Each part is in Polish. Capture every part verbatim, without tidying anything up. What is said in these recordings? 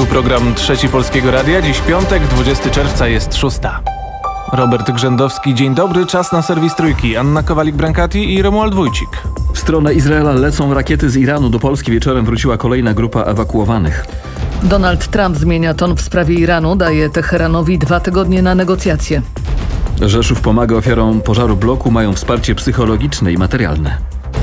Tu program Trzeci Polskiego Radia. Dziś piątek, dwudziestego czerwca, jest szósta. Robert Grzędowski, dzień dobry. Czas na serwis Trójki. Anna Kowalik-Brankati i Romuald Wójcik. W stronę Izraela lecą rakiety z Iranu. Do Polski wieczorem wróciła kolejna grupa ewakuowanych. Donald Trump zmienia ton w sprawie Iranu, daje Teheranowi dwa tygodnie na negocjacje. Rzeszów pomaga ofiarom pożaru bloku, mają wsparcie psychologiczne i materialne.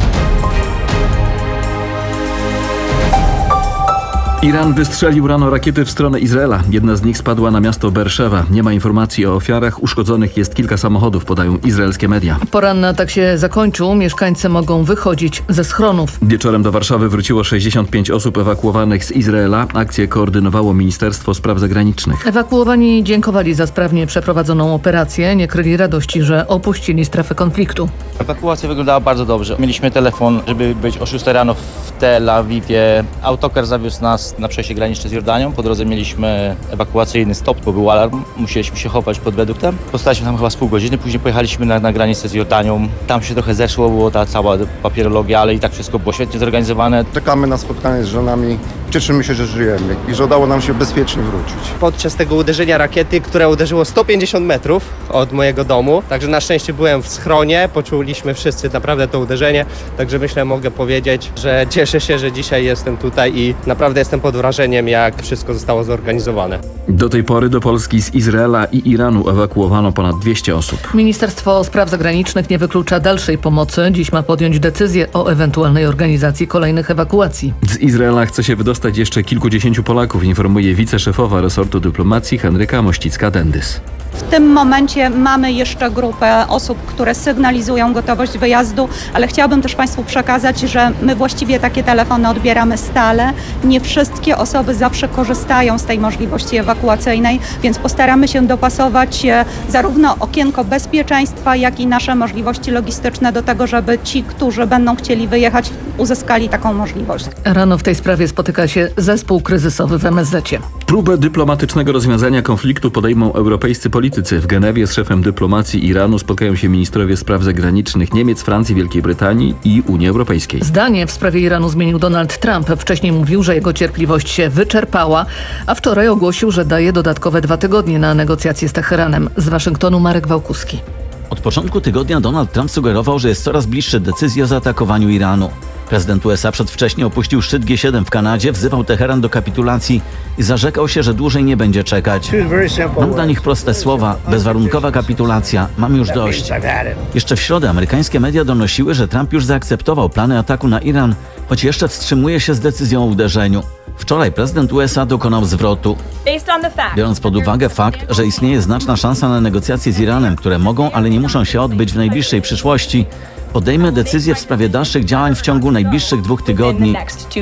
Iran wystrzelił rano rakiety w stronę Izraela. Jedna z nich spadła na miasto Berszewa. Nie ma informacji o ofiarach. Uszkodzonych jest kilka samochodów, podają izraelskie media. Poranny atak się zakończył. Mieszkańcy mogą wychodzić ze schronów. Wieczorem do Warszawy wróciło sześćdziesiąt pięć osób ewakuowanych z Izraela. Akcję koordynowało Ministerstwo Spraw Zagranicznych. Ewakuowani dziękowali za sprawnie przeprowadzoną operację. Nie kryli radości, że opuścili strefę konfliktu. Ewakuacja wyglądała bardzo dobrze. Mieliśmy telefon, żeby być o szóstej rano w Tel Awiwie. Autokar zawiózł nas na przejście graniczne z Jordanią. Po drodze mieliśmy ewakuacyjny stop, bo był alarm. Musieliśmy się chować pod reduktem. Postaliśmy tam chyba z pół godziny. Później pojechaliśmy na, na granicę z Jordanią. Tam się trochę zeszło, było ta cała papierologia, ale i tak wszystko było świetnie zorganizowane. Czekamy na spotkanie z żonami. Cieszymy się, że żyjemy i że udało nam się bezpiecznie wrócić. Podczas tego uderzenia rakiety, które uderzyło sto pięćdziesiąt metrów od mojego domu, także na szczęście byłem w schronie, poczuliśmy wszyscy naprawdę to uderzenie, także myślę, mogę powiedzieć, że cieszę się, że dzisiaj jestem tutaj i naprawdę jestem pod wrażeniem, jak wszystko zostało zorganizowane. Do tej pory do Polski z Izraela i Iranu ewakuowano ponad dwieście osób. Ministerstwo Spraw Zagranicznych nie wyklucza dalszej pomocy. Dziś ma podjąć decyzję o ewentualnej organizacji kolejnych ewakuacji. Z Izraela chce się wydostać jeszcze kilkudziesięciu Polaków, informuje wiceszefowa resortu dyplomacji Henryka Mościcka-Dendys. W tym momencie mamy jeszcze grupę osób, które sygnalizują gotowość wyjazdu, ale chciałabym też Państwu przekazać, że my właściwie takie telefony odbieramy stale. Nie wszystkie osoby zawsze korzystają z tej możliwości ewakuacyjnej, więc postaramy się dopasować zarówno okienko bezpieczeństwa, jak i nasze możliwości logistyczne do tego, żeby ci, którzy będą chcieli wyjechać, uzyskali taką możliwość. Rano w tej sprawie spotyka się zespół kryzysowy w em es zecie. Próbę dyplomatycznego rozwiązania konfliktu podejmą europejscy politycy. W Genewie z szefem dyplomacji Iranu spotkają się ministrowie spraw zagranicznych Niemiec, Francji, Wielkiej Brytanii i Unii Europejskiej. Zdanie w sprawie Iranu zmienił Donald Trump. Wcześniej mówił, że jego cierpliwość się wyczerpała, a wczoraj ogłosił, że daje dodatkowe dwa tygodnie na negocjacje z Teheranem. Z Waszyngtonu Marek Wałkuski. Od początku tygodnia Donald Trump sugerował, że jest coraz bliższy decyzji o zaatakowaniu Iranu. Prezydent U S A przedwcześnie opuścił szczyt G siedem w Kanadzie, wzywał Teheran do kapitulacji i zarzekał się, że dłużej nie będzie czekać. Mam dla nich proste słowa: bezwarunkowa kapitulacja, mam już dość. Jeszcze w środę amerykańskie media donosiły, że Trump już zaakceptował plany ataku na Iran, choć jeszcze wstrzymuje się z decyzją o uderzeniu. Wczoraj prezydent U S A dokonał zwrotu. Biorąc pod uwagę fakt, że istnieje znaczna szansa na negocjacje z Iranem, które mogą, ale nie muszą się odbyć w najbliższej przyszłości, podejmę decyzję w sprawie dalszych działań w ciągu najbliższych dwóch tygodni.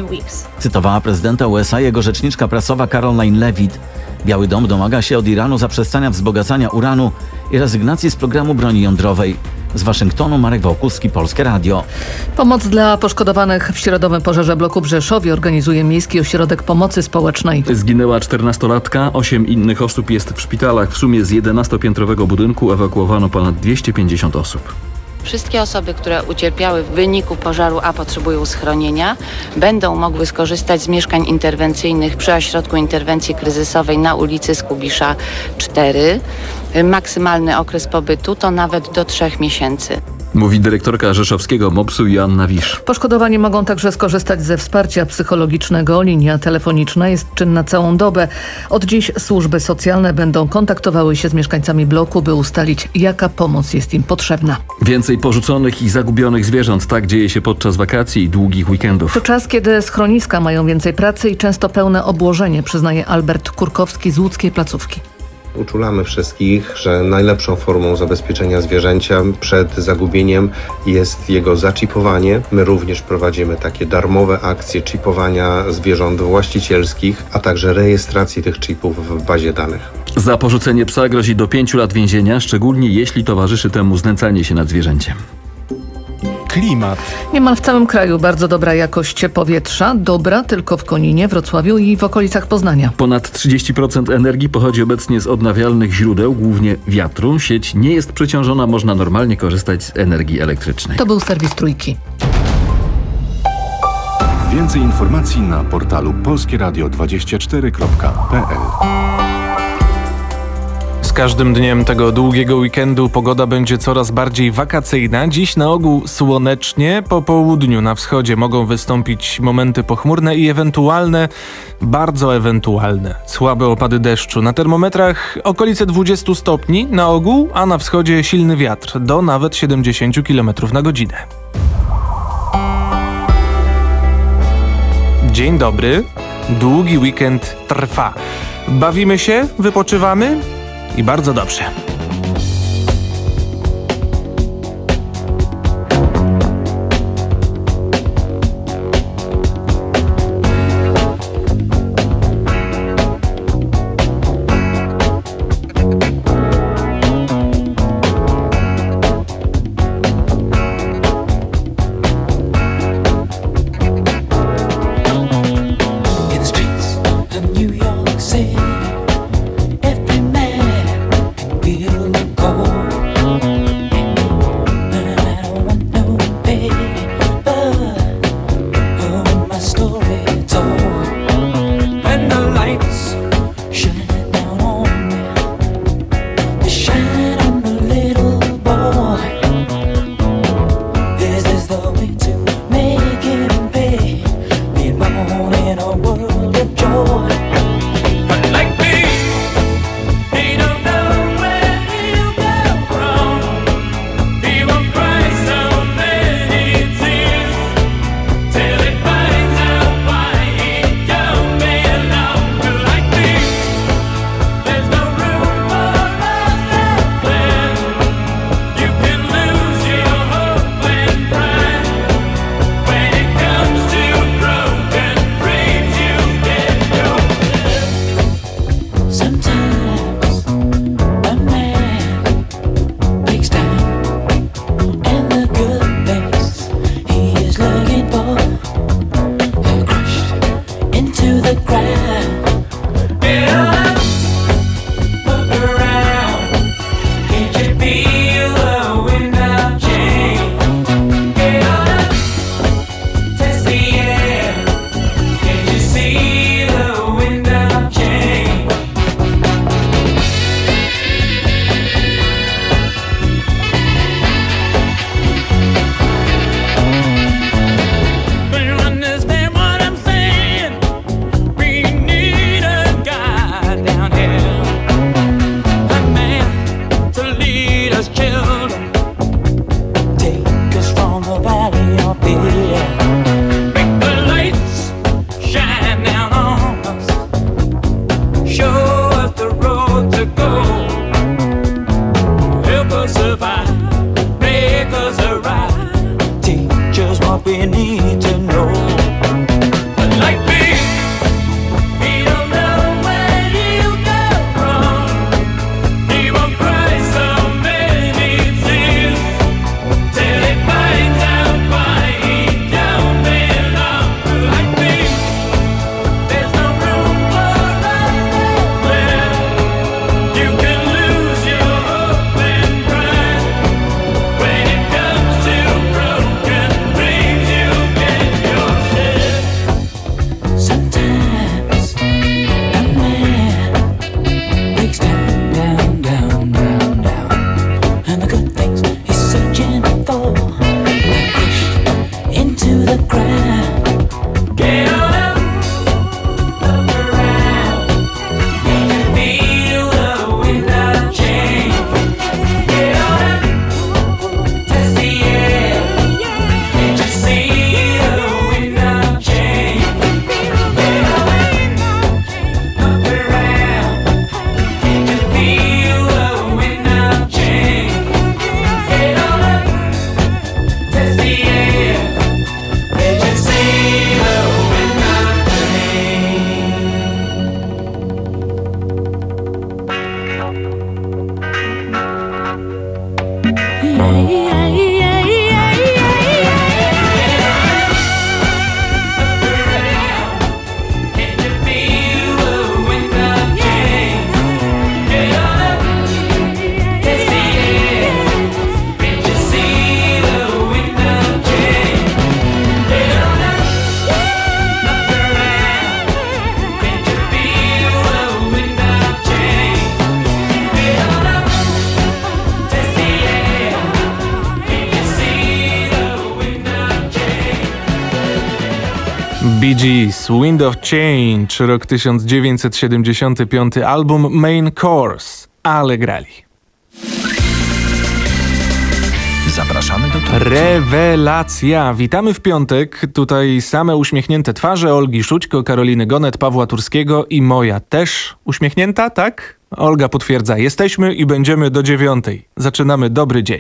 Cytowała prezydenta U S A jego rzeczniczka prasowa Caroline Levitt. Biały Dom domaga się od Iranu zaprzestania wzbogacania uranu i rezygnacji z programu broni jądrowej. Z Waszyngtonu Marek Wałkuski, Polskie Radio. Pomoc dla poszkodowanych w środowym pożarze bloku w Rzeszowie organizuje Miejski Ośrodek Pomocy Społecznej. Zginęła czternastolatka, osiem innych osób jest w szpitalach. W sumie z jedenastopiętrowego budynku ewakuowano ponad dwieście pięćdziesiąt osób. Wszystkie osoby, które ucierpiały w wyniku pożaru, a potrzebują schronienia, będą mogły skorzystać z mieszkań interwencyjnych przy Ośrodku Interwencji Kryzysowej na ulicy Skubisza cztery. Maksymalny okres pobytu to nawet do trzech miesięcy. Mówi dyrektorka rzeszowskiego mopsu Joanna Wisz. Poszkodowani mogą także skorzystać ze wsparcia psychologicznego. Linia telefoniczna jest czynna całą dobę. Od dziś służby socjalne będą kontaktowały się z mieszkańcami bloku, by ustalić, jaka pomoc jest im potrzebna. Więcej porzuconych i zagubionych zwierząt. Tak dzieje się podczas wakacji i długich weekendów. To czas, kiedy schroniska mają więcej pracy i często pełne obłożenie, przyznaje Albert Kurkowski z łódzkiej placówki. Uczulamy wszystkich, że najlepszą formą zabezpieczenia zwierzęcia przed zagubieniem jest jego zaczipowanie. My również prowadzimy takie darmowe akcje czipowania zwierząt właścicielskich, a także rejestracji tych chipów w bazie danych. Za porzucenie psa grozi do pięciu lat więzienia, szczególnie jeśli towarzyszy temu znęcanie się nad zwierzęciem. Klimat. Niemal w całym kraju bardzo dobra jakość powietrza. Dobra tylko w Koninie, Wrocławiu i w okolicach Poznania. Ponad trzydzieści procent energii pochodzi obecnie z odnawialnych źródeł, głównie wiatru. Sieć nie jest przeciążona, można normalnie korzystać z energii elektrycznej. To był serwis Trójki. Więcej informacji na portalu polskie radio dwadzieścia cztery kropka p l. Z każdym dniem tego długiego weekendu pogoda będzie coraz bardziej wakacyjna. Dziś na ogół słonecznie, po południu na wschodzie mogą wystąpić momenty pochmurne i ewentualne, bardzo ewentualne, słabe opady deszczu. Na termometrach okolice dwadzieścia stopni na ogół, a na wschodzie silny wiatr do nawet siedemdziesiąt kilometrów na godzinę. Dzień dobry, długi weekend trwa. Bawimy się, wypoczywamy i bardzo dobrze. Bee Gees, Wind of Change, rok tysiąc dziewięćset siedemdziesiąty piąty, album Main Course, ale grali. Zapraszamy do tłumaczenia. Rewelacja! Witamy w piątek. Tutaj same uśmiechnięte twarze Olgi Szućko, Karoliny Gonet, Pawła Turskiego i moja też uśmiechnięta, tak? Olga potwierdza. Jesteśmy i będziemy do dziewiątej. Zaczynamy dobry dzień.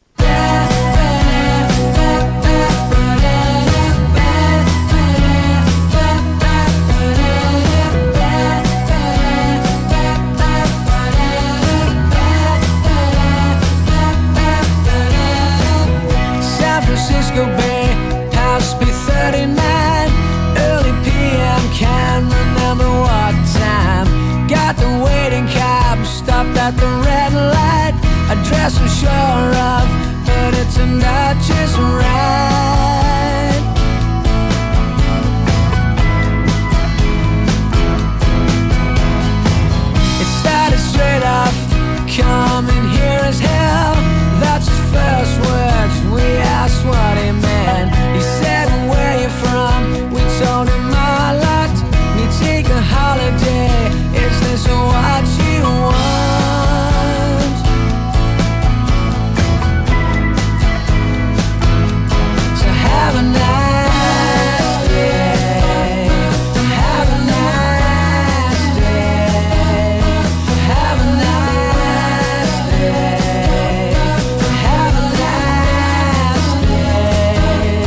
At the red light, a dress I'm sure of, but it's a not just right. It started straight off, coming here as hell. That's his first words, we asked what he meant. He said, where you from? We told him a lot. We take a holiday, is this what you want? Have a nice day. Have a nice day. Have a nice day. Have a nice day.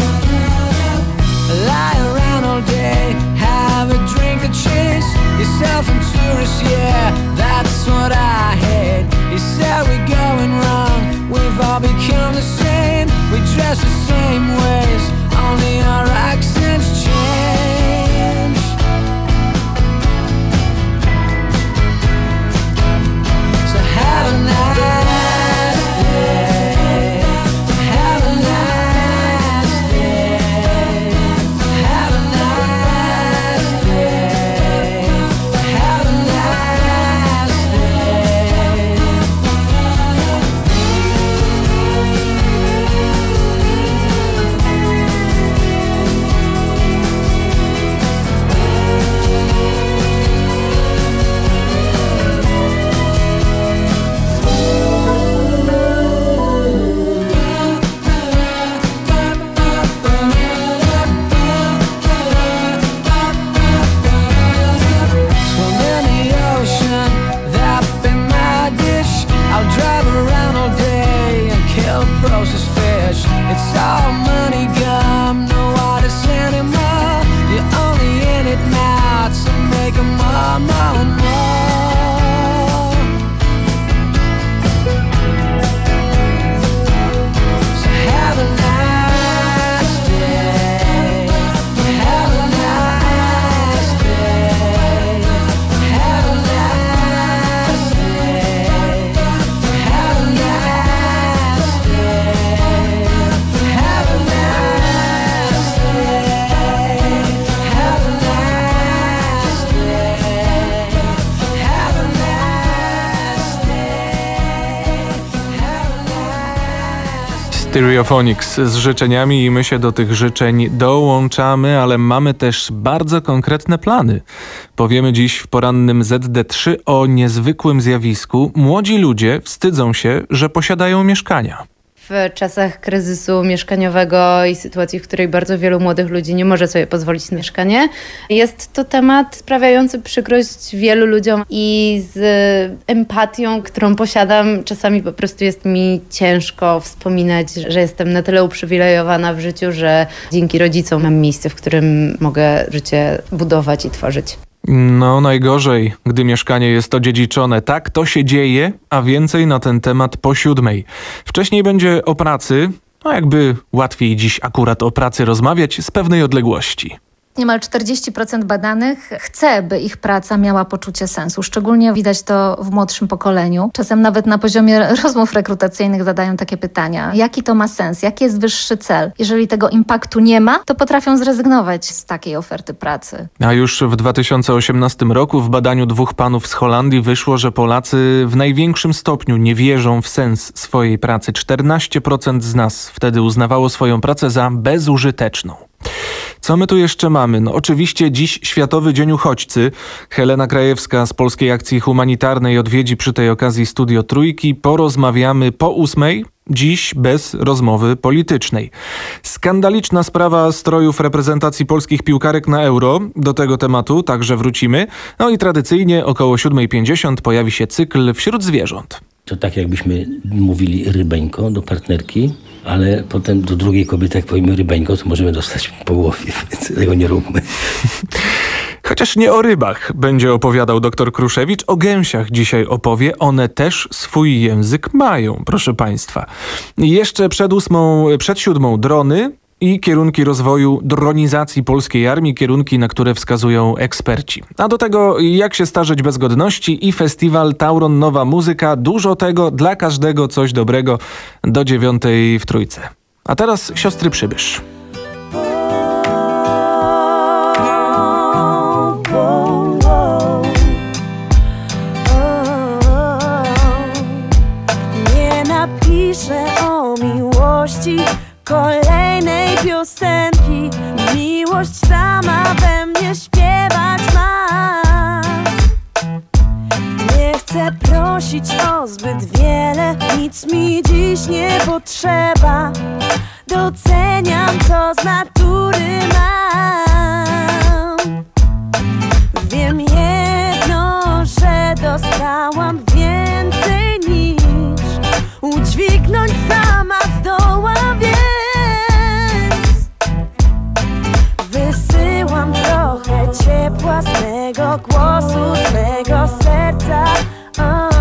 Lie around all day, have a drink or chase yourself and tourists, yeah, that's what I hate. You said we're going wrong, we've all become the same. We dress the same ways, only our accents change. So have a nice day. Have a nice day. Have a nice day. Have a nice day. It's all money gum, no artists anymore. You're only in it now to make them more, more, more. So have a nice day. Have a nice day. Have a nice day. Have a nice day. Have a nice day. Have a nice day. Have a nice day. Have a nice day. Stereophonics z życzeniami i my się do tych życzeń dołączamy, ale mamy też bardzo konkretne plany. Powiemy dziś w porannym Z D trzy o niezwykłym zjawisku. Młodzi ludzie wstydzą się, że posiadają mieszkania. W czasach kryzysu mieszkaniowego i sytuacji, w której bardzo wielu młodych ludzi nie może sobie pozwolić na mieszkanie, jest to temat sprawiający przykrość wielu ludziom i z empatią, którą posiadam, czasami po prostu jest mi ciężko wspominać, że jestem na tyle uprzywilejowana w życiu, że dzięki rodzicom mam miejsce, w którym mogę życie budować i tworzyć. No najgorzej, gdy mieszkanie jest odziedziczone. Tak, to się dzieje, a więcej na ten temat po siódmej. Wcześniej będzie o pracy, a jakby łatwiej dziś akurat o pracy rozmawiać z pewnej odległości. Niemal czterdzieści procent badanych chce, by ich praca miała poczucie sensu. Szczególnie widać to w młodszym pokoleniu. Czasem nawet na poziomie rozmów rekrutacyjnych zadają takie pytania. Jaki to ma sens? Jaki jest wyższy cel? Jeżeli tego impaktu nie ma, to potrafią zrezygnować z takiej oferty pracy. A już w dwa tysiące osiemnastym roku w badaniu dwóch panów z Holandii wyszło, że Polacy w największym stopniu nie wierzą w sens swojej pracy. czternaście procent z nas wtedy uznawało swoją pracę za bezużyteczną. Co my tu jeszcze mamy? No oczywiście dziś Światowy Dzień Uchodźcy. Helena Krajewska z Polskiej Akcji Humanitarnej odwiedzi przy tej okazji Studio Trójki. Porozmawiamy po ósmej. Dziś bez rozmowy politycznej. Skandaliczna sprawa strojów reprezentacji polskich piłkarek na Euro. Do tego tematu także wrócimy. No i tradycyjnie około siódma pięćdziesiąt pojawi się cykl Wśród zwierząt. To tak jakbyśmy mówili rybeńko do partnerki, ale potem do drugiej kobiety, jak powiemy rybeńko, to możemy dostać po głowie, więc tego nie róbmy. Chociaż nie o rybach będzie opowiadał dr Kruszewicz, o gęsiach dzisiaj opowie. One też swój język mają, proszę państwa. Jeszcze przed ósmą, przed siódmą drony i kierunki rozwoju dronizacji polskiej armii, kierunki, na które wskazują eksperci. A do tego jak się starzeć bez godności i festiwal Tauron Nowa Muzyka. Dużo tego, dla każdego coś dobrego do dziewiątej w Trójce. A teraz siostry Przybysz. O miłości kolejnej piosenki. Miłość sama we mnie śpiewać ma. Nie chcę prosić o zbyt wiele, nic mi dziś nie potrzeba. Doceniam, co z natury mam. Wiem jedno, że dostałam więcej niż udźwignąć sama zdołam, więc wysyłam trochę ciepła z mego głosu, z mego serca. O,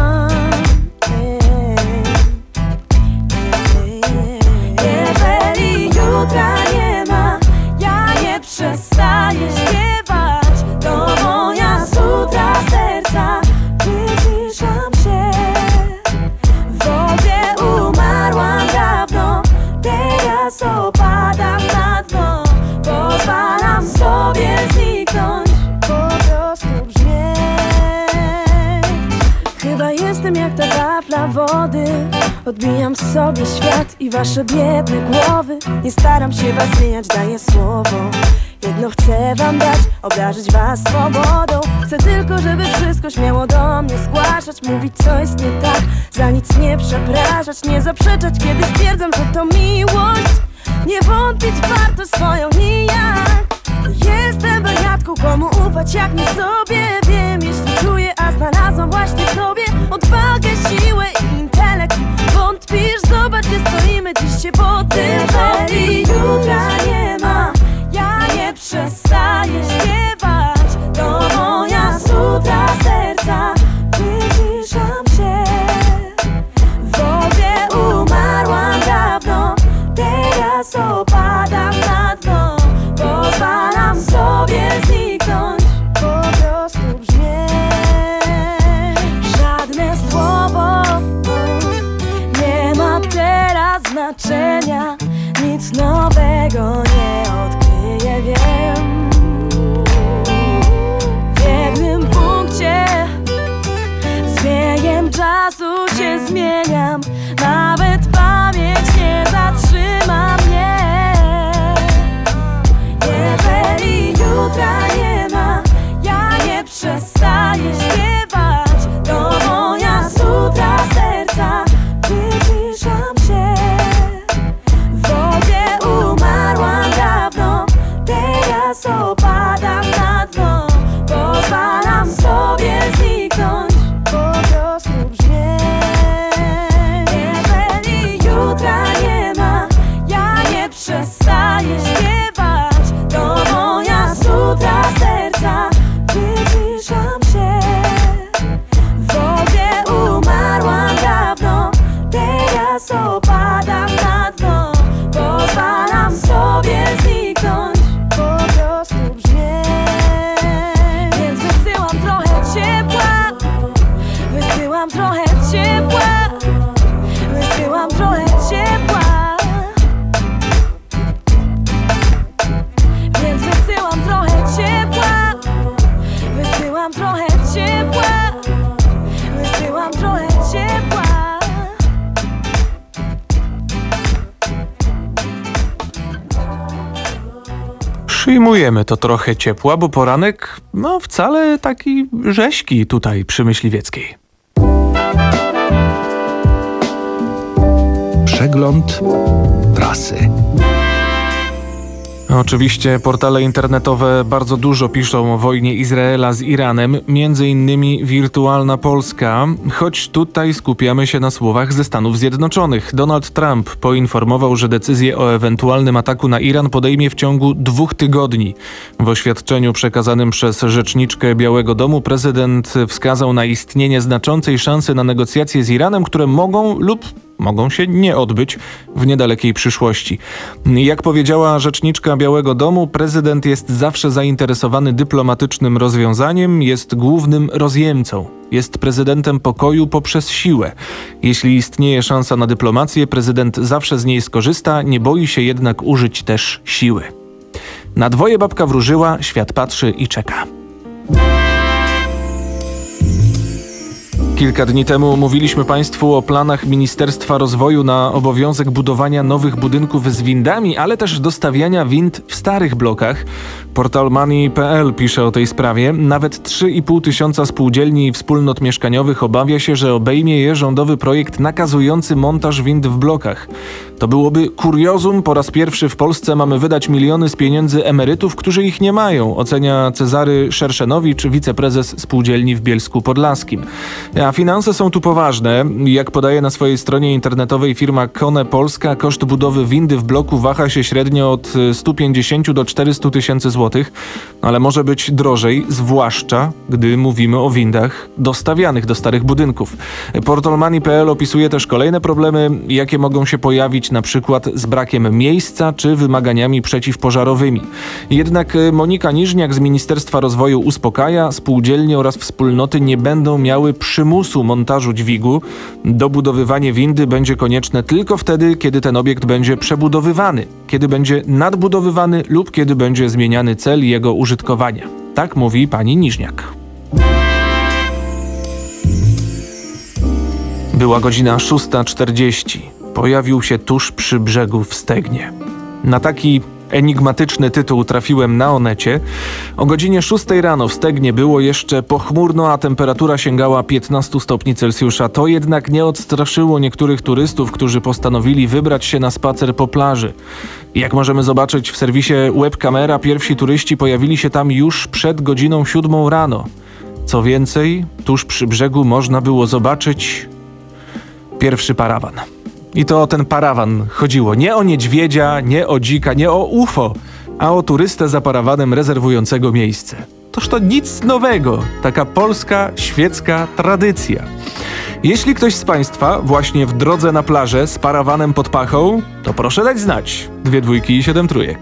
jeżeli jutra nie ma, ja nie przestaję śpiewać. To moja sutra serca, wyciszam się. W wodzie umarłam dawno, teraz opadam na dno. Pozwalam sobie zniknąć, po prostu brzmieć. Chyba jestem jak ta tafla wody, odbijam sobie świat i wasze biedne głowy. Nie staram się was zmieniać, daję słowo. Jedno chcę wam dać, obdarzyć was swobodą. Chcę tylko, żeby wszystko śmiało do mnie zgłaszać, mówić co jest nie tak, za nic nie przepraszać, nie zaprzeczać, kiedy stwierdzam, że to miłość. Nie wątpić warto swoją nijak. Jestem wariatką, komu ufać jak nie sobie. Wiem, jeśli czuję, a znalazłam właśnie w sobie odwagę, siłę i intelekt. Wątpisz, zobacz, gdzie stoimy, dziś się po tym. Jeżeli jutra nie ma, ja nie przestaję śpiewać. To moja sutra serca, wyciszam się. W wodzie umarłam dawno, teraz opadam na dno. Pozwalam sobie zniknąć, po prostu brzmieć. Żadne słowo nie ma teraz znaczenia, nic nowego Przyjmujemy to trochę ciepła, bo poranek no wcale taki rześki tutaj przy Myśliwieckiej. Przegląd prasy. Oczywiście portale internetowe bardzo dużo piszą o wojnie Izraela z Iranem, między innymi Wirtualna Polska, choć tutaj skupiamy się na słowach ze Stanów Zjednoczonych. Donald Trump poinformował, że decyzję o ewentualnym ataku na Iran podejmie w ciągu dwóch tygodni. W oświadczeniu przekazanym przez rzeczniczkę Białego Domu prezydent wskazał na istnienie znaczącej szansy na negocjacje z Iranem, które mogą lub mogą się nie odbyć w niedalekiej przyszłości. Jak powiedziała rzeczniczka Białego Domu, prezydent jest zawsze zainteresowany dyplomatycznym rozwiązaniem, jest głównym rozjemcą. Jest prezydentem pokoju poprzez siłę. Jeśli istnieje szansa na dyplomację, prezydent zawsze z niej skorzysta, nie boi się jednak użyć też siły. Na dwoje babka wróżyła, świat patrzy i czeka. Kilka dni temu mówiliśmy Państwu o planach Ministerstwa Rozwoju na obowiązek budowania nowych budynków z windami, ale też dostawiania wind w starych blokach. Portal money kropka p l pisze o tej sprawie. Nawet trzy i pół tysiąca spółdzielni i wspólnot mieszkaniowych obawia się, że obejmie je rządowy projekt nakazujący montaż wind w blokach. To byłoby kuriozum. Po raz pierwszy w Polsce mamy wydać miliony z pieniędzy emerytów, którzy ich nie mają, ocenia Cezary Szerszenowicz, wiceprezes spółdzielni w Bielsku Podlaskim. A finanse są tu poważne. Jak podaje na swojej stronie internetowej firma Kone Polska, koszt budowy windy w bloku waha się średnio od stu pięćdziesięciu do czterystu tysięcy złotych, ale może być drożej, zwłaszcza gdy mówimy o windach dostawianych do starych budynków. Portal money kropka p l opisuje też kolejne problemy, jakie mogą się pojawić na przykład z brakiem miejsca czy wymaganiami przeciwpożarowymi. Jednak Monika Niżniak z Ministerstwa Rozwoju uspokaja, spółdzielnie oraz wspólnoty nie będą miały przymusu montażu dźwigu. Dobudowywanie windy będzie konieczne tylko wtedy, kiedy ten obiekt będzie przebudowywany, kiedy będzie nadbudowywany lub kiedy będzie zmieniany cel jego użytkowania. Tak mówi pani Niżniak. Była godzina szósta czterdzieści. Pojawił się tuż przy brzegu w Stegnie. Na taki enigmatyczny tytuł trafiłem na Onecie. O godzinie szóstej rano w Stegnie było jeszcze pochmurno, a temperatura sięgała piętnastu stopni Celsjusza. To jednak nie odstraszyło niektórych turystów, którzy postanowili wybrać się na spacer po plaży. Jak możemy zobaczyć w serwisie Webkamera, pierwsi turyści pojawili się tam już przed godziną siódmą rano. Co więcej, tuż przy brzegu można było zobaczyć pierwszy parawan. I to o ten parawan chodziło. Nie o niedźwiedzia, nie o dzika, nie o U F O, a o turystę za parawanem rezerwującego miejsce. Toż to nic nowego. Taka polska, świecka tradycja. Jeśli ktoś z Państwa właśnie w drodze na plażę z parawanem pod pachą, to proszę dać znać. Dwie dwójki i siedem trójek.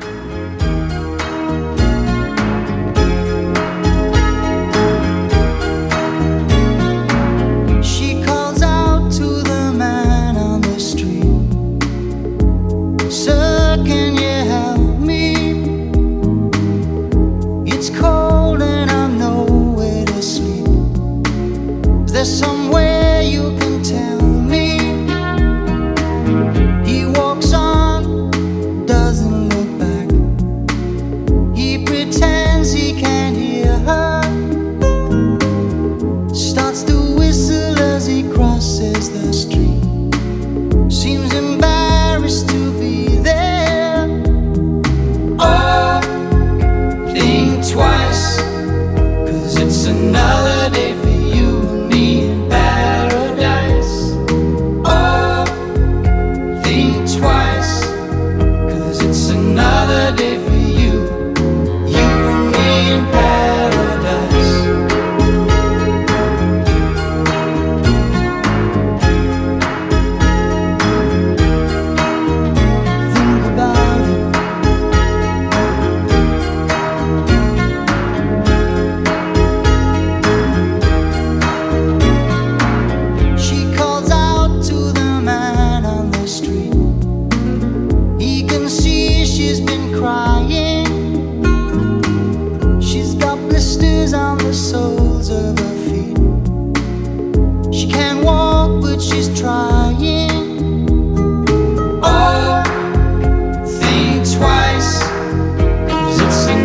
It's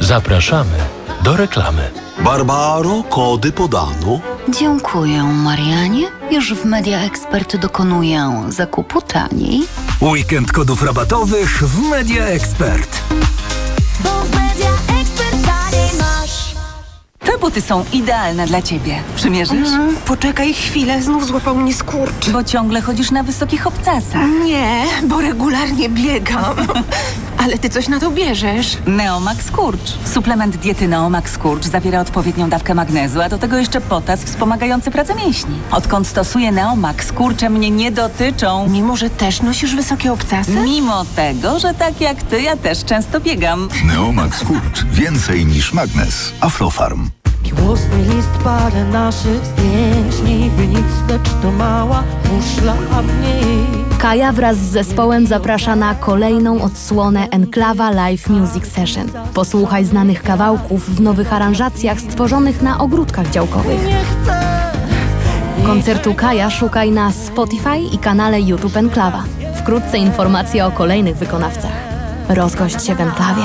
Zapraszamy do reklamy. Barbaro, kody podano. Dziękuję, Marianie. Już w Media Expert dokonuję zakupu taniej. Weekend kodów rabatowych w Media Expert. Bo w Media Expert taniej masz. Te buty są idealne dla ciebie. Przymierzysz? Mm, poczekaj chwilę, znów złapał mnie skurcz. Bo ciągle chodzisz na wysokich obcasach. Nie, bo regularnie biegam. Ale ty coś na to bierzesz. Neomax Skurcz. Suplement diety Neomax Skurcz zawiera odpowiednią dawkę magnezu, a do tego jeszcze potas wspomagający pracę mięśni. Odkąd stosuję Neomax, skurcze mnie nie dotyczą. Mimo, że też nosisz wysokie obcasy? Mimo tego, że tak jak ty, ja też często biegam. Neomax Skurcz. Więcej niż magnes. Aflofarm. Miłosny list parę naszych zdjęć. Niby nic, lecz to mała muszla, a w niej Kaja wraz z zespołem zaprasza na kolejną odsłonę Enklawa Live Music Session. Posłuchaj znanych kawałków w nowych aranżacjach stworzonych na ogródkach działkowych. Koncertu Kaja szukaj na Spotify i kanale YouTube Enklawa. Wkrótce informacje o kolejnych wykonawcach. Rozgość się w Enklawie.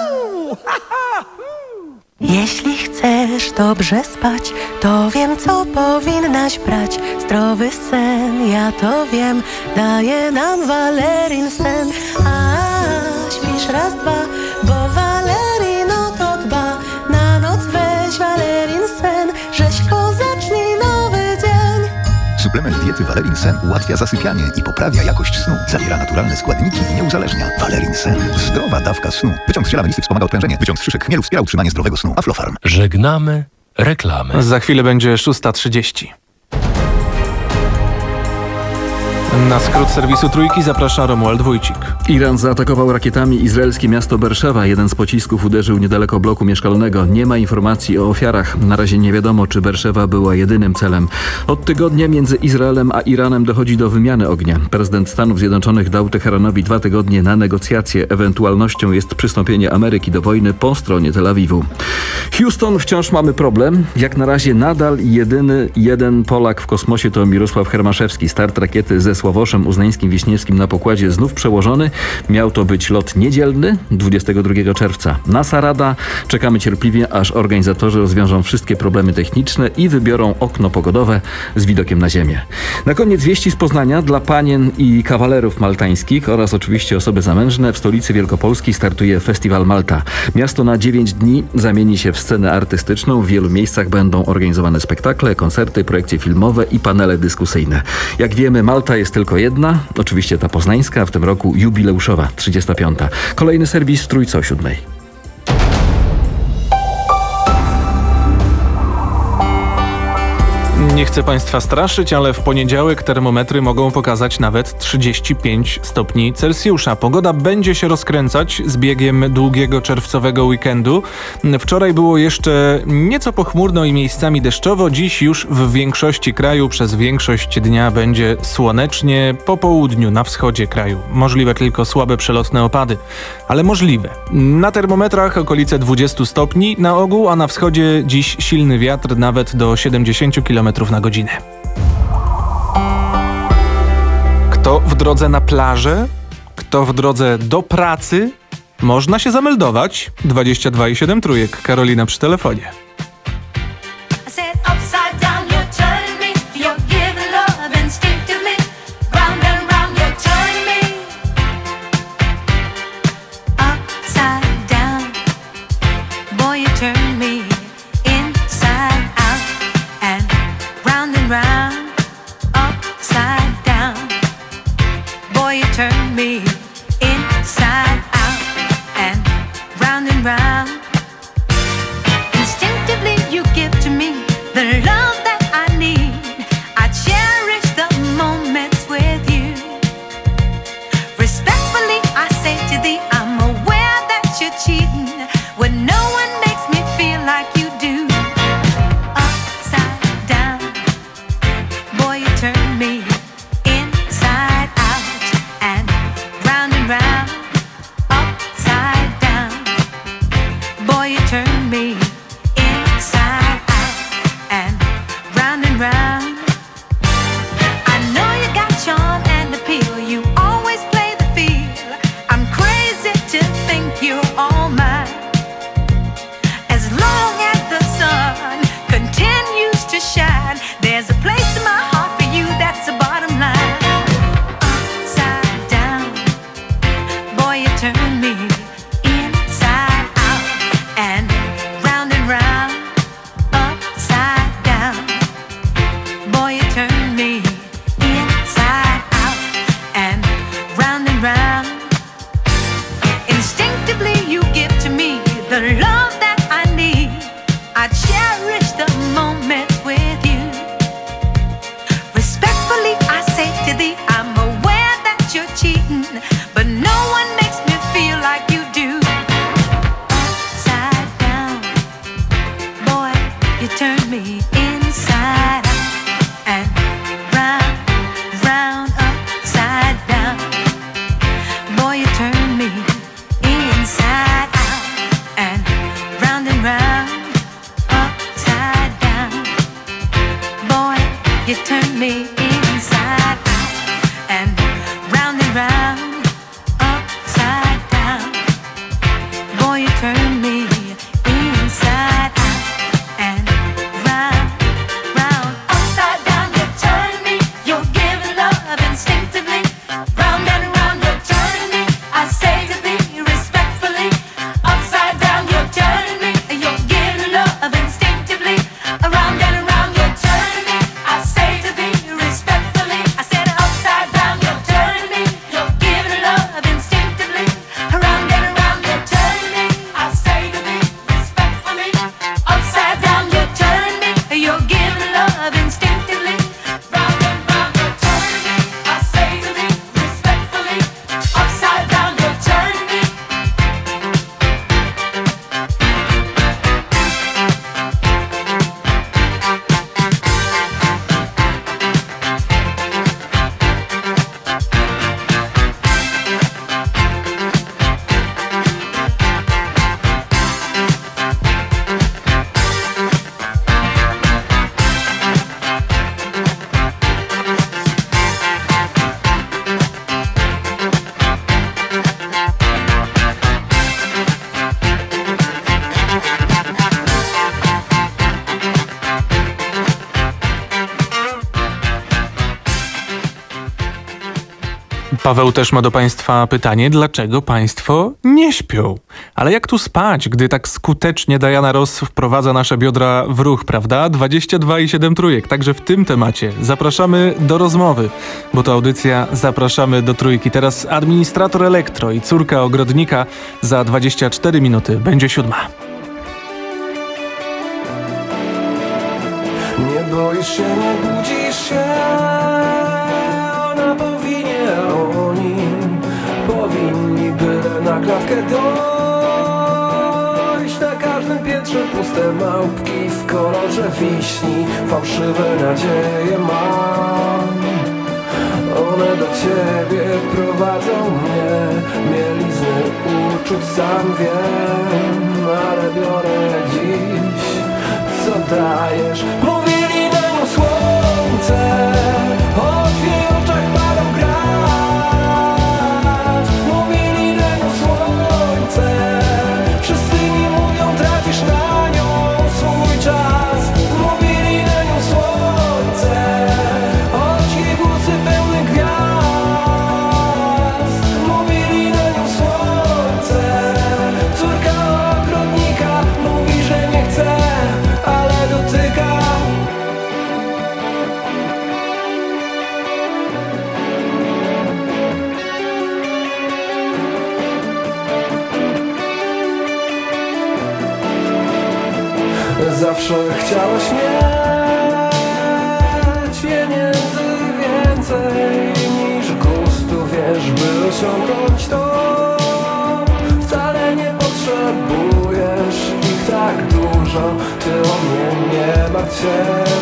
Jeśli chcesz dobrze spać, to wiem, co powinnaś brać. Zdrowy sen, ja to wiem, daje nam Valerin sen. A śpisz raz, dwa, bo Valerin o to dba. Na noc weź Valerin sen, rzeźko zacznij nowy dzień. Suplement diety Valerin Sen ułatwia zasypianie i poprawia jakość snu. Zawiera naturalne składniki i nie uzależnia. Valerin Sen. Zdrowa dawka snu. Wyciąg z ziela melisy wspomaga odprężenie. Wyciąg z szyszek chmielu wspiera utrzymanie zdrowego snu. Aflofarm. Żegnamy reklamy. Za chwilę będzie szósta trzydzieści. Na skrót serwisu Trójki zaprasza Romuald Wójcik. Iran zaatakował rakietami izraelskie miasto Berszewa. Jeden z pocisków uderzył niedaleko bloku mieszkalnego. Nie ma informacji o ofiarach. Na razie nie wiadomo, czy Berszewa była jedynym celem. Od tygodnia między Izraelem a Iranem dochodzi do wymiany ognia. Prezydent Stanów Zjednoczonych dał Teheranowi dwa tygodnie na negocjacje. Ewentualnością jest przystąpienie Ameryki do wojny po stronie Tel Awiwu. Houston, wciąż mamy problem. Jak na razie nadal jedyny jeden Polak w kosmosie to Mirosław Hermaszewski. Start rakiety ze Sławoszem Uznańskim Wiśniewskim na pokładzie znów przełożony. Miał to być lot niedzielny dwudziestego drugiego czerwca. NASA rada. Czekamy cierpliwie, aż organizatorzy rozwiążą wszystkie problemy techniczne i wybiorą okno pogodowe z widokiem na Ziemię. Na koniec wieści z Poznania dla panien i kawalerów maltańskich oraz oczywiście osoby zamężne. W stolicy Wielkopolski startuje Festiwal Malta. Miasto na dziewięć dni zamieni się w scenę artystyczną. W wielu miejscach będą organizowane spektakle, koncerty, projekcje filmowe i panele dyskusyjne. Jak wiemy, Malta jest tylko jedna, oczywiście ta poznańska, w tym roku jubileuszowa, trzydziesta piąta. Kolejny serwis w Trójce o siódmej. Nie chcę Państwa straszyć, ale w poniedziałek termometry mogą pokazać nawet trzydzieści pięć stopni Celsjusza. Pogoda będzie się rozkręcać z biegiem długiego czerwcowego weekendu. Wczoraj było jeszcze nieco pochmurno i miejscami deszczowo. Dziś już w większości kraju przez większość dnia będzie słonecznie. Po południu na wschodzie kraju możliwe tylko słabe przelotne opady, ale możliwe. Na termometrach okolice dwadzieścia stopni na ogół, a na wschodzie dziś silny wiatr nawet do siedemdziesiąt kilometrów na godzinę. Kto w drodze na plażę? Kto w drodze do pracy? Można się zameldować. dwadzieścia dwa i siedem trójek. Karolina przy telefonie. Instinct inside out and round and round, upside down. Boy, you turn me inside out and round, round, upside down. You turn me, you're giving love instinctively. Round and round, you're turning me. I say to thee respectfully, upside down. You're turning me, you're giving love instinctively. Around and around, you're turning me. I say to thee respectfully, I said upside down. You're turning me, you're giving love instinctively. Around and around, you're turning me. I say to thee respectfully, upside down. You're turning me, you're giving love instinctively. Round and round, you're turning me. I say to thee respectfully, upside down. You're turning me. Paweł też ma do Państwa pytanie, dlaczego Państwo nie śpią? Ale jak tu spać, gdy tak skutecznie Diana Ross wprowadza nasze biodra w ruch, prawda? dwadzieścia dwa i siedem trójek, także w tym temacie zapraszamy do rozmowy, bo to audycja Zapraszamy do Trójki. Teraz administrator Elektro i córka ogrodnika. Za dwadzieścia cztery minuty będzie siódma. Nie boisz się, nie budzisz się. Ona powinie, oni powinni byle na klatkę dojść. Na każdym piętrze puste małpki w kolorze wiśni. Fałszywe nadzieje mam. One do ciebie prowadzą mnie. Mielizny uczuć sam wiem, ale biorę dziś, co dajesz. Mówili nam słońce, o twych oczach parą grat. Mówili nam słońce, wszyscy mi mówią, tracisz na nią swój czas. Mówili na nią słońce, choć jej włosy pełne gwiazd. Mówili na nią słońce, córka ogrodnika mówi, że nie chce, ale dotyka. Zawsze chciałaś mieć pieniędzy więcej niż gustu, wiesz, by osiągnąć to. Wcale nie potrzebujesz ich tak dużo, ty o mnie nie martw się.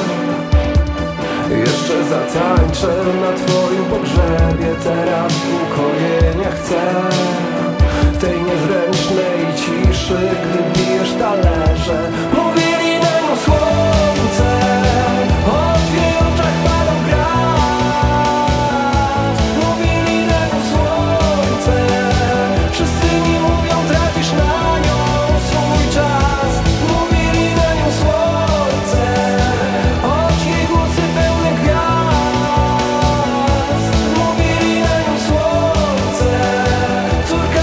Jeszcze zatańczę na twoim pogrzebie, teraz ukojenia chcę. Tej niezręcznej ciszy, gdy bijesz talerze. Mówili nam słońce, o twych oczach parą grat. Mówili nam słońce, wszyscy mi mówią, tracisz na nią swój czas. Mówili na nią słońce, choć jej włosy pełne gwiazd. Mówili na nią słońce, córka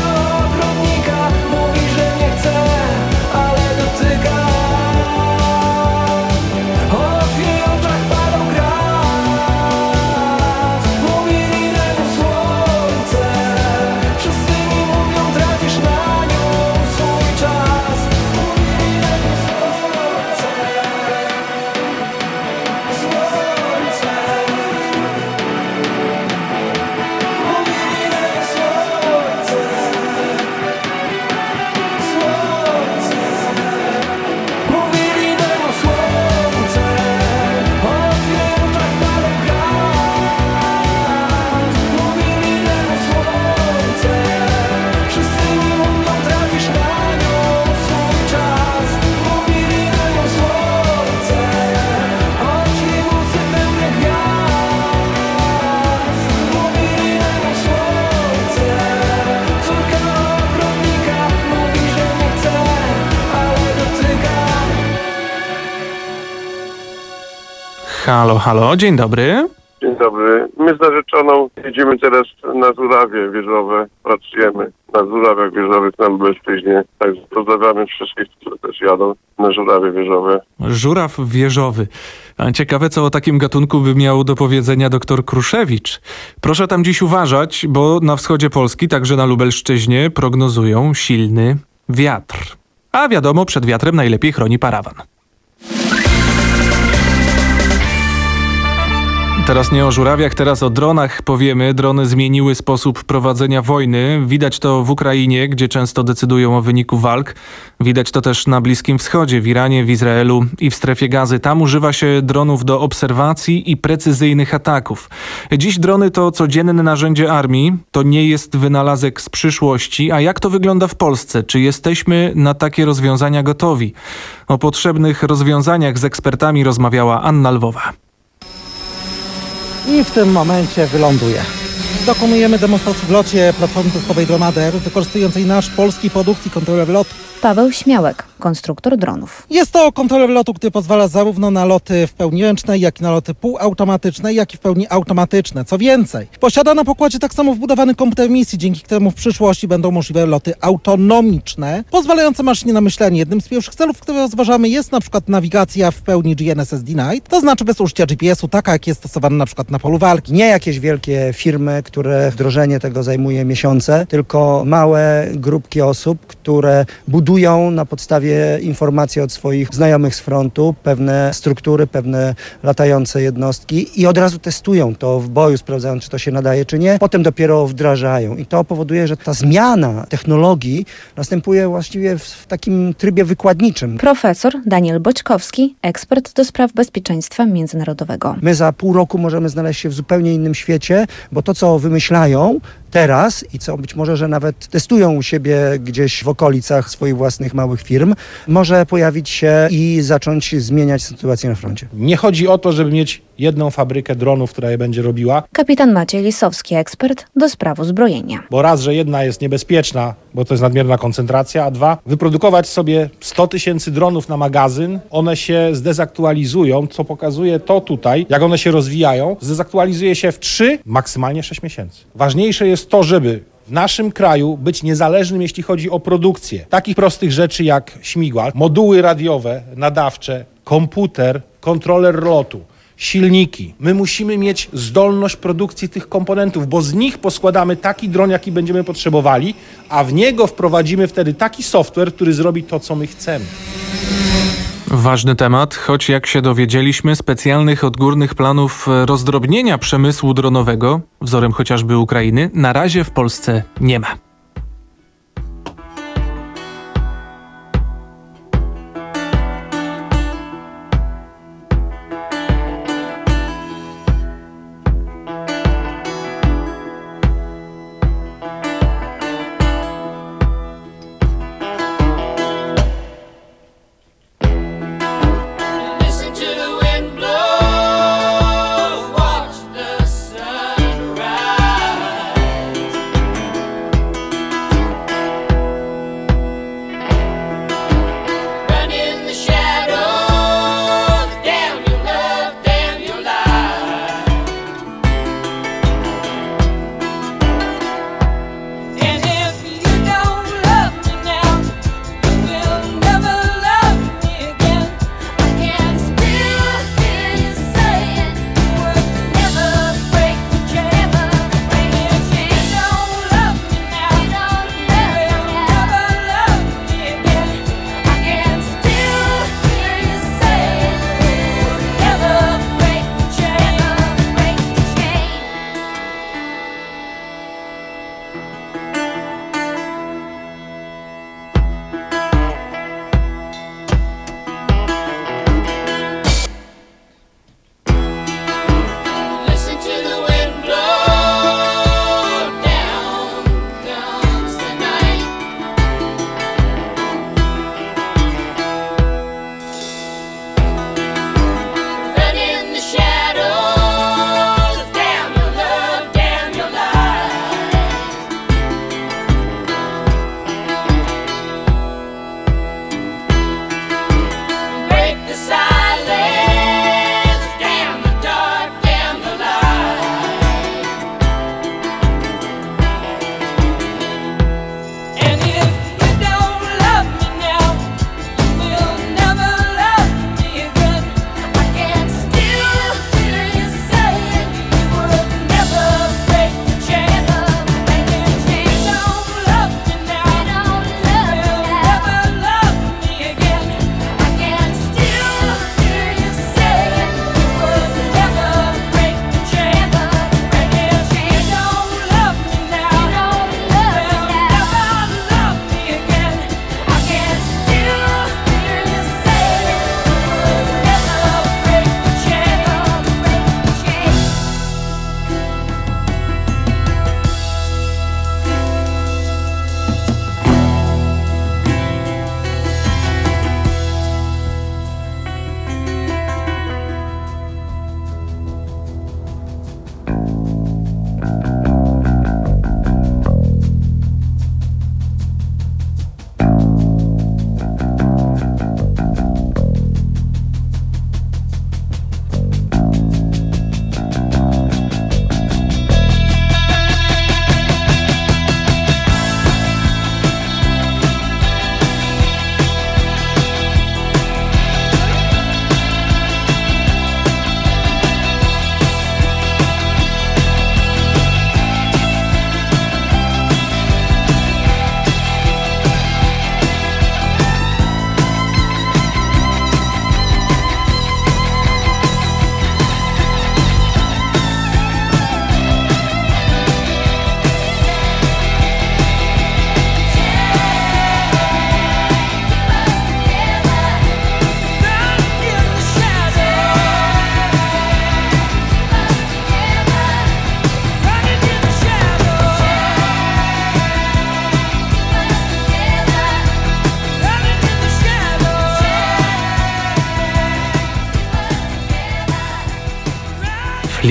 Halo, halo, dzień dobry. Dzień dobry. My z narzeczoną jedziemy teraz na Żurawie wieżowe. Pracujemy na Żurawiach wieżowych na Lubelszczyźnie. Także pozdrawiamy wszystkich, którzy też jadą na Żurawie wieżowe. Żuraw wieżowy. A ciekawe, co o takim gatunku by miał do powiedzenia dr Kruszewicz. Proszę tam dziś uważać, bo na wschodzie Polski, także na Lubelszczyźnie, prognozują silny wiatr. A wiadomo, przed wiatrem najlepiej chroni parawan. Teraz nie o żurawiach, teraz o dronach powiemy. Drony zmieniły sposób prowadzenia wojny. Widać to w Ukrainie, gdzie często decydują o wyniku walk. Widać to też na Bliskim Wschodzie, w Iranie, w Izraelu i w Strefie Gazy. Tam używa się dronów do obserwacji i precyzyjnych ataków. Dziś drony to codzienne narzędzie armii. To nie jest wynalazek z przyszłości. A jak to wygląda w Polsce? Czy jesteśmy na takie rozwiązania gotowi? O potrzebnych rozwiązaniach z ekspertami rozmawiała Anna Lwowa. I w tym momencie wyląduje. Dokonujemy demonstracji w locie platformy testowej Dromader, wykorzystującej nasz polski produkt i kontroler lotu. Paweł Śmiałek, konstruktor dronów. Jest to kontroler lotu, który pozwala zarówno na loty w pełni ręczne, jak i na loty półautomatyczne, jak i w pełni automatyczne. Co więcej, posiada na pokładzie tak samo wbudowany komputer misji, dzięki któremu w przyszłości będą możliwe loty autonomiczne, pozwalające maszynie na myślenie. Jednym z pierwszych celów, które rozważamy, jest na przykład nawigacja w pełni G N S S denied, to znaczy bez użycia G P S u, taka jak jest stosowana na przykład na polu walki. Nie jakieś wielkie firmy, które wdrożenie tego zajmuje miesiące, tylko małe grupki osób, które budują na podstawie informacji od swoich znajomych z frontu pewne struktury, pewne latające jednostki i od razu testują to w boju, sprawdzając, czy to się nadaje, czy nie. Potem dopiero wdrażają i to powoduje, że ta zmiana technologii następuje właściwie w, w takim trybie wykładniczym. Profesor Daniel Boćkowski, ekspert do spraw bezpieczeństwa międzynarodowego. My za pół roku możemy znaleźć się w zupełnie innym świecie, bo to, co wymyślają teraz i co być może, że nawet testują u siebie gdzieś w okolicach swoich własnych małych firm, może pojawić się i zacząć zmieniać sytuację na froncie. Nie chodzi o to, żeby mieć jedną fabrykę dronów, która je będzie robiła. Kapitan Maciej Lisowski, ekspert do spraw uzbrojenia. Bo raz, że jedna jest niebezpieczna, bo to jest nadmierna koncentracja, a dwa, wyprodukować sobie sto tysięcy dronów na magazyn, one się zdezaktualizują, co pokazuje to tutaj, jak one się rozwijają, zdezaktualizuje się w trzy, maksymalnie sześć miesięcy. Ważniejsze jest to, żeby w naszym kraju być niezależnym, jeśli chodzi o produkcję takich prostych rzeczy jak śmigła, moduły radiowe, nadawcze, komputer, kontroler lotu, silniki. My musimy mieć zdolność produkcji tych komponentów, bo z nich poskładamy taki dron, jaki będziemy potrzebowali, a w niego wprowadzimy wtedy taki software, który zrobi to, co my chcemy. Ważny temat, choć jak się dowiedzieliśmy, specjalnych odgórnych planów rozdrobnienia przemysłu dronowego, wzorem chociażby Ukrainy, na razie w Polsce nie ma.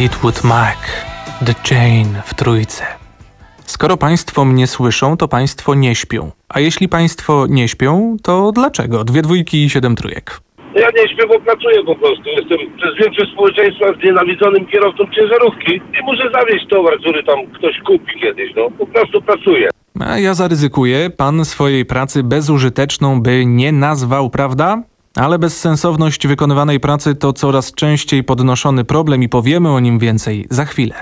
Fleetwood Mac, The Chain w trójce. Skoro państwo mnie słyszą, to państwo nie śpią. A jeśli państwo nie śpią, to dlaczego? Dwie dwójki i siedem trójek. Ja nie śpię, bo pracuję po prostu. Jestem przez większość społeczeństwa znienawidzonym kierowcą ciężarówki i muszę zawieźć towar, który tam ktoś kupi kiedyś. No, po prostu pracuję. A ja zaryzykuję, pan swojej pracy bezużyteczną by nie nazwał, prawda? Ale bezsensowność wykonywanej pracy to coraz częściej podnoszony problem i powiemy o nim więcej za chwilę.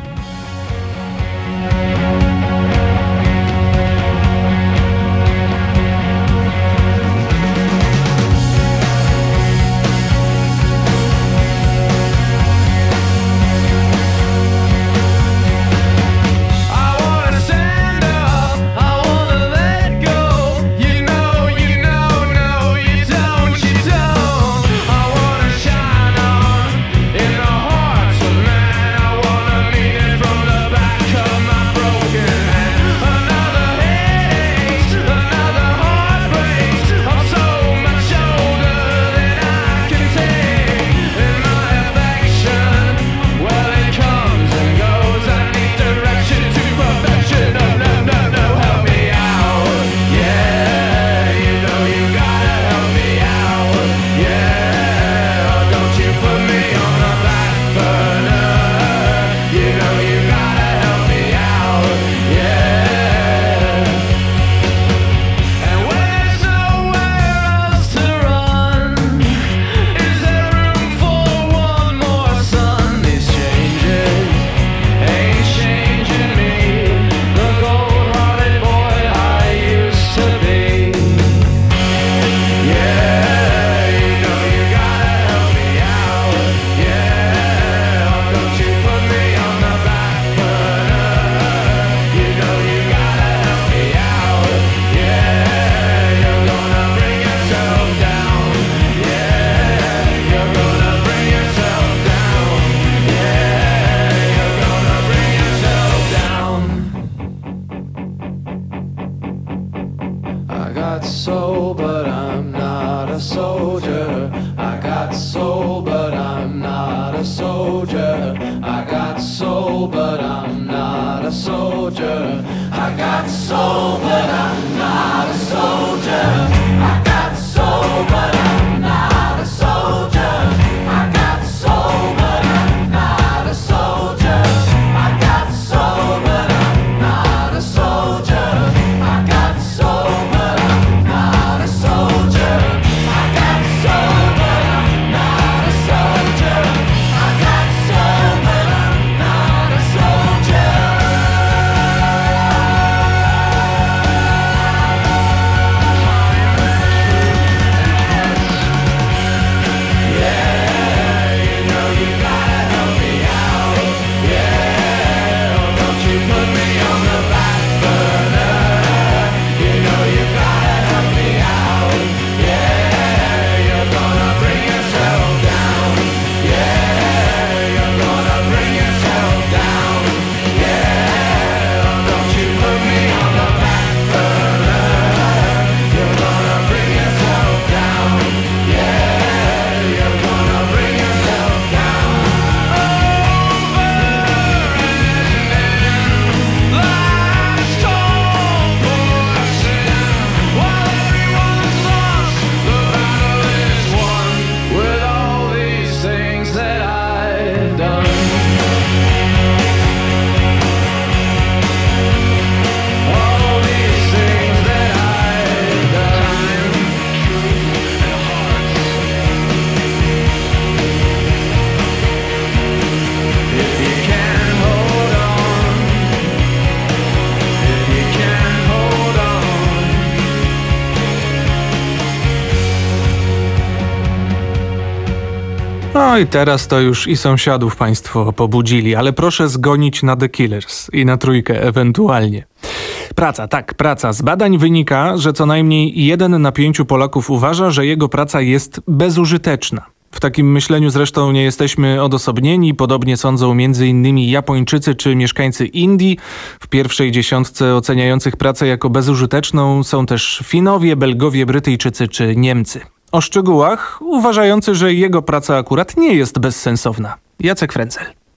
No i teraz to już i sąsiadów państwo pobudzili, ale proszę zgonić na The Killers i na trójkę ewentualnie. Praca, tak, praca. Z badań wynika, że co najmniej jeden na pięciu Polaków uważa, że jego praca jest bezużyteczna. W takim myśleniu zresztą nie jesteśmy odosobnieni, podobnie sądzą między innymi Japończycy czy mieszkańcy Indii. W pierwszej dziesiątce oceniających pracę jako bezużyteczną są też Finowie, Belgowie, Brytyjczycy czy Niemcy. O szczegółach uważający, że jego praca akurat nie jest bezsensowna. Jacek Frenzel.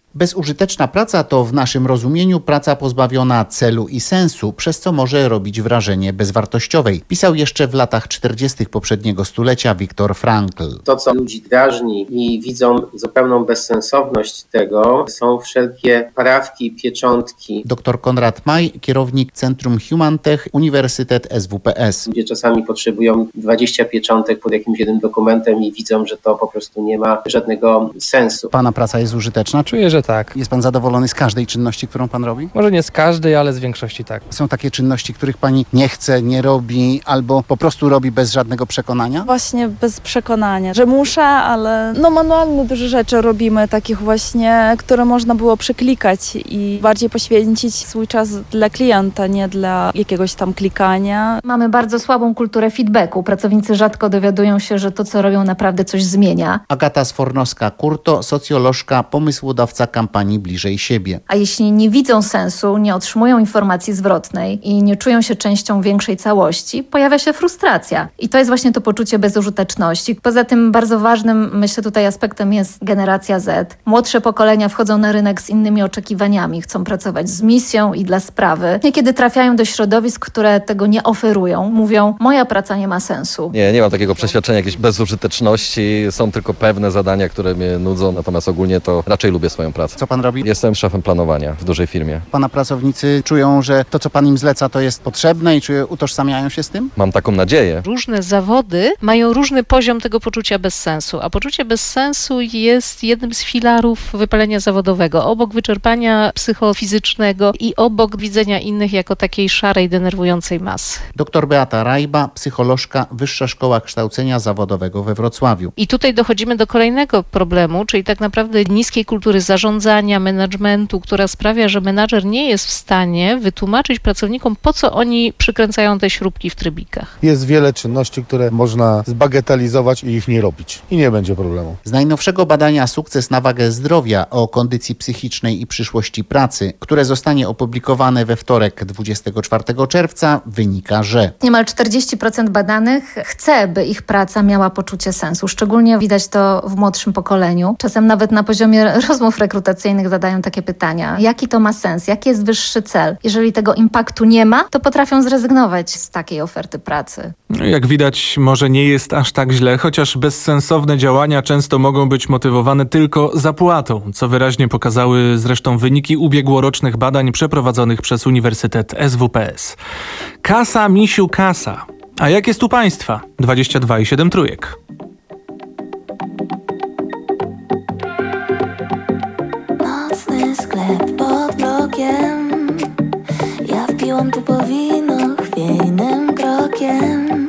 Bezużyteczna praca to w naszym rozumieniu praca pozbawiona celu i sensu, przez co może robić wrażenie bezwartościowej. Pisał jeszcze w latach czterdziestych poprzedniego stulecia Viktor Frankl. To, co ludzi drażni i widzą zupełną bezsensowność tego, są wszelkie parawki, pieczątki. Dr Konrad Maj, kierownik Centrum Humantech, Uniwersytet S W P S. Ludzie czasami potrzebują dwadzieścia pieczątek pod jakimś jednym dokumentem i widzą, że to po prostu nie ma żadnego sensu. Pana praca jest użyteczna? Czuję, że tak. Jest pan zadowolony z każdej czynności, którą pan robi? Może nie z każdej, ale z większości tak. Są takie czynności, których pani nie chce, nie robi albo po prostu robi bez żadnego przekonania? Właśnie bez przekonania, że muszę, ale no manualnie dużo rzeczy robimy, takich właśnie, które można było przeklikać i bardziej poświęcić swój czas dla klienta, nie dla jakiegoś tam klikania. Mamy bardzo słabą kulturę feedbacku. Pracownicy rzadko dowiadują się, że to, co robią, naprawdę coś zmienia. Agata Sfornowska-Kurto, socjolożka, pomysłodawca kampanii Bliżej siebie. A jeśli nie widzą sensu, nie otrzymują informacji zwrotnej i nie czują się częścią większej całości, pojawia się frustracja. I to jest właśnie to poczucie bezużyteczności. Poza tym bardzo ważnym, myślę, tutaj aspektem jest generacja Z. Młodsze pokolenia wchodzą na rynek z innymi oczekiwaniami, chcą pracować z misją i dla sprawy. Niekiedy trafiają do środowisk, które tego nie oferują. Mówią, moja praca nie ma sensu. Nie, nie mam takiego przeświadczenia jakiejś bezużyteczności. Są tylko pewne zadania, które mnie nudzą, natomiast ogólnie to raczej lubię swoją pracę. Co pan robi? Jestem szefem planowania w dużej firmie. Pana pracownicy czują, że to, co pan im zleca, to jest potrzebne i czy utożsamiają się z tym? Mam taką nadzieję. Różne zawody mają różny poziom tego poczucia bezsensu, a poczucie bezsensu jest jednym z filarów wypalenia zawodowego. Obok wyczerpania psychofizycznego i obok widzenia innych jako takiej szarej, denerwującej masy. Doktor Beata Rajba, psycholożka, Wyższa Szkoła Kształcenia Zawodowego we Wrocławiu. I tutaj dochodzimy do kolejnego problemu, czyli tak naprawdę niskiej kultury zarządzania, managementu, która sprawia, że menadżer nie jest w stanie wytłumaczyć pracownikom, po co oni przykręcają te śrubki w trybikach. Jest wiele czynności, które można zbagatelizować i ich nie robić. I nie będzie problemu. Z najnowszego badania Sukces na wagę zdrowia o kondycji psychicznej i przyszłości pracy, które zostanie opublikowane we wtorek dwudziestego czwartego czerwca, wynika, że Niemal czterdzieści procent badanych chce, by ich praca miała poczucie sensu. Szczególnie widać to w młodszym pokoleniu. Czasem nawet na poziomie rozmów rekrutacyjnych zadają takie pytania. Jaki to ma sens? Jaki jest wyższy cel? Jeżeli tego impaktu nie ma, to potrafią zrezygnować z takiej oferty pracy. Jak widać, może nie jest aż tak źle, chociaż bezsensowne działania często mogą być motywowane tylko zapłatą, co wyraźnie pokazały zresztą wyniki ubiegłorocznych badań przeprowadzonych przez Uniwersytet S W P S. Kasa, misiu, kasa. A jak jest u państwa? dwadzieścia dwa i siedem trójek. Nocny sklep pod blokiem. Ja wbiłam tu po wino chwiejnym krokiem.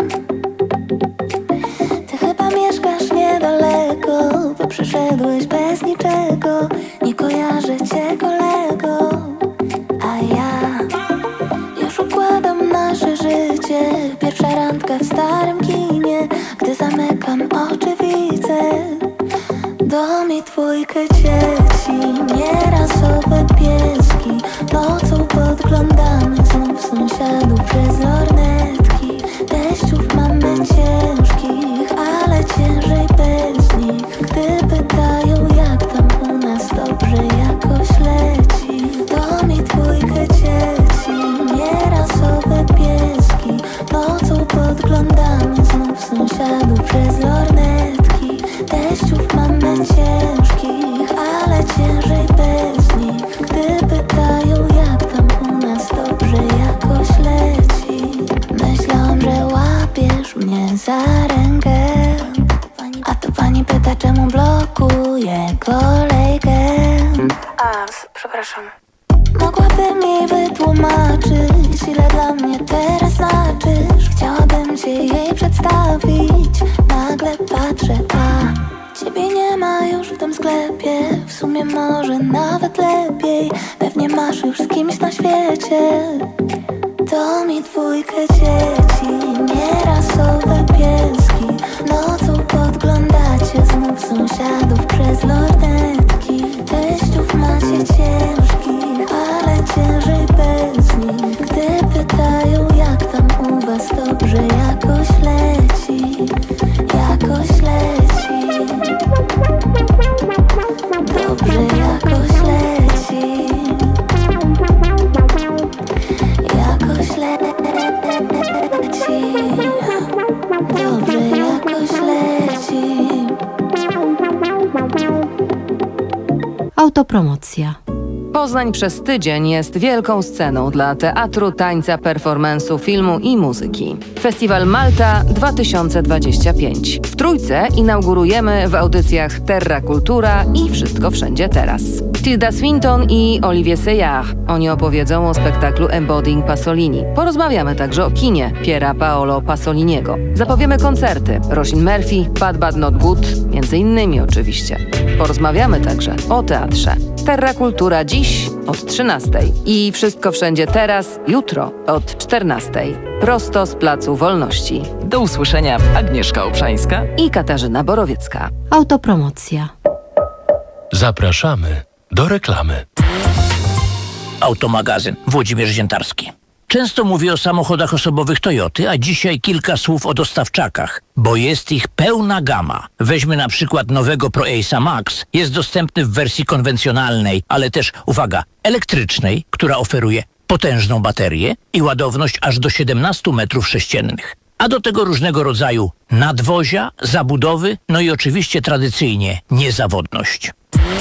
Ty chyba mieszkasz niedaleko, bo przeszedłeś bez niczego. Nie kojarzę cię, kolego. A ja już układam nasze życie. Pierwsza randka w starym kinie. Gdy zamykam oczy, widzę dom i dwójkę dzieci. Nierasowe pieski. Nocą podglądamy znów sąsiadów przez lornetki. Teściów mamy ciężkich, ale ciężej bez nich. Gdy pytają, jak tam u nas, dobrze jakoś leci. Dom i dwójkę dzieci. Nierasowe pieski. Nocą podglądamy znów sąsiadów przez lornetki. Teściów mamy ciężkich, ale ciężej bez nich. Gdy pytają, jak tam u nas, dobrze jakoś leci. Myślałam, że łapiesz mnie za rękę, a to pani pyta, czemu blokuję kolejkę. A, przepraszam. Mogłaby mi wytłumaczyć, ile dla mnie teraz znaczysz. Chciałabym cię jej przedstawić. Nagle patrzę, a ciebie nie ma już w tym sklepie. W sumie może nawet lepiej. Pewnie masz już z kimś na świecie. Dom i dwójkę dzieci. Nierasowe pieski. Nocą podglądacie znów sąsiadów przez lornetki. Teściów macie ciężkich, ale ciężej bez nich. Gdy pytają, jak tam u was, dobrze jakoś leci. Jakoś leci. Dobrze jakoś leci. Autopromocja. Poznań przez tydzień jest wielką sceną dla teatru, tańca, performance'u, filmu i muzyki. Festiwal Malta dwa tysiące dwadzieścia pięć. W Trójce inaugurujemy w audycjach Terra Kultura i Wszystko Wszędzie Teraz. Tilda Swinton i Olivier Seyard. Oni opowiedzą o spektaklu Embodying Pasolini. Porozmawiamy także o kinie Piera Paolo Pasoliniego. Zapowiemy koncerty Roisin Murphy, Bad Bad Not Good, między innymi oczywiście. Porozmawiamy także o teatrze. Terra Kultura dziś od trzynastej i Wszystko Wszędzie Teraz jutro od czternastej. Prosto z Placu Wolności. Do usłyszenia, Agnieszka Obszańska i Katarzyna Borowiecka. Autopromocja. Zapraszamy do reklamy. Automagazyn, Włodzimierz Ziętarski. Często mówię o samochodach osobowych Toyoty, a dzisiaj kilka słów o dostawczakach, bo jest ich pełna gama. Weźmy na przykład nowego Pro Ace'a Max. Jest dostępny w wersji konwencjonalnej, ale też, uwaga, elektrycznej, która oferuje potężną baterię i ładowność aż do siedemnaście metrów sześciennych. A do tego różnego rodzaju nadwozia, zabudowy, no i oczywiście tradycyjnie niezawodność.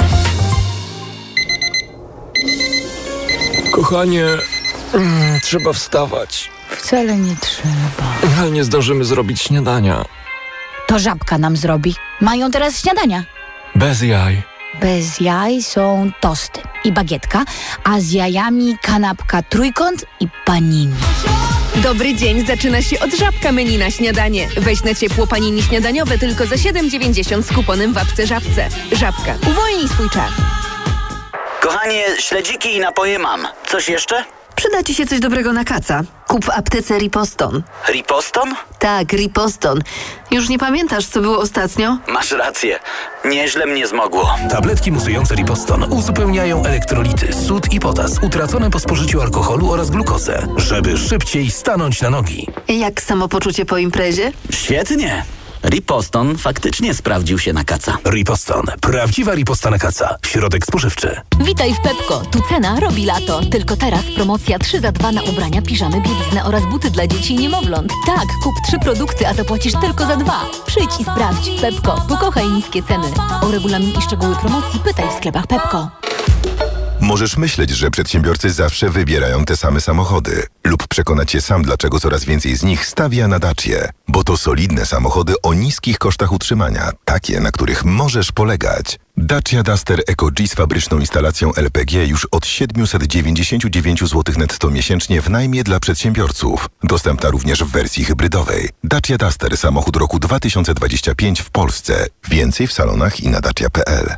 Kochanie, mm, trzeba wstawać. Wcale nie trzeba. Ale nie zdążymy zrobić śniadania. To Żabka nam zrobi. Mają teraz śniadania. Bez jaj. Bez jaj są tosty i bagietka, a z jajami kanapka trójkąt i panini. Dobry dzień zaczyna się od Żabka menu na śniadanie. Weź na ciepło panini śniadaniowe tylko za siedem dziewięćdziesiąt z kuponem w apce Żabce. Żabka. Uwolnij swój czas. Kochanie, śledziki i napoje mam. Coś jeszcze? Przyda Ci się coś dobrego na kaca. Kup w aptece Riposton. Riposton? Tak, Riposton. Już nie pamiętasz, co było ostatnio? Masz rację. Nieźle mnie zmogło. Tabletki musujące Riposton uzupełniają elektrolity, sód i potas utracone po spożyciu alkoholu oraz glukozę, żeby szybciej stanąć na nogi. Jak samopoczucie po imprezie? Świetnie. Riposton faktycznie sprawdził się na kaca. Riposton. Prawdziwa Riposta na kaca. Środek spożywczy. Witaj w Pepko. Tu cena robi lato. Tylko teraz promocja trzy za dwa na ubrania, piżamy, bieliznę oraz buty dla dzieci i niemowląt. Tak, kup trzy produkty, a zapłacisz tylko za dwa. Przyjdź i sprawdź. Pepko. Pokochaj niskie ceny. O regulamin i szczegóły promocji pytaj w sklepach Pepko. Możesz myśleć, że przedsiębiorcy zawsze wybierają te same samochody lub przekonać się sam, dlaczego coraz więcej z nich stawia na Dacię. Bo to solidne samochody o niskich kosztach utrzymania, takie, na których możesz polegać. Dacia Duster Eco-G z fabryczną instalacją L P G już od siedemset dziewięćdziesiąt dziewięć złotych netto miesięcznie w najmie dla przedsiębiorców. Dostępna również w wersji hybrydowej. Dacia Duster, samochód roku dwa tysiące dwudziestego piątego w Polsce. Więcej w salonach i na dacia kropka p l.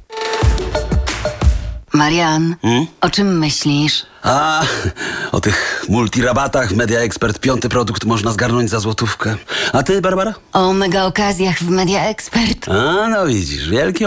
Marian, hmm? o czym myślisz? A, o tych multirabatach w Media Expert. Piąty produkt można zgarnąć za złotówkę. A ty, Barbara? O mega okazjach w Media Expert. A, no widzisz, wielkie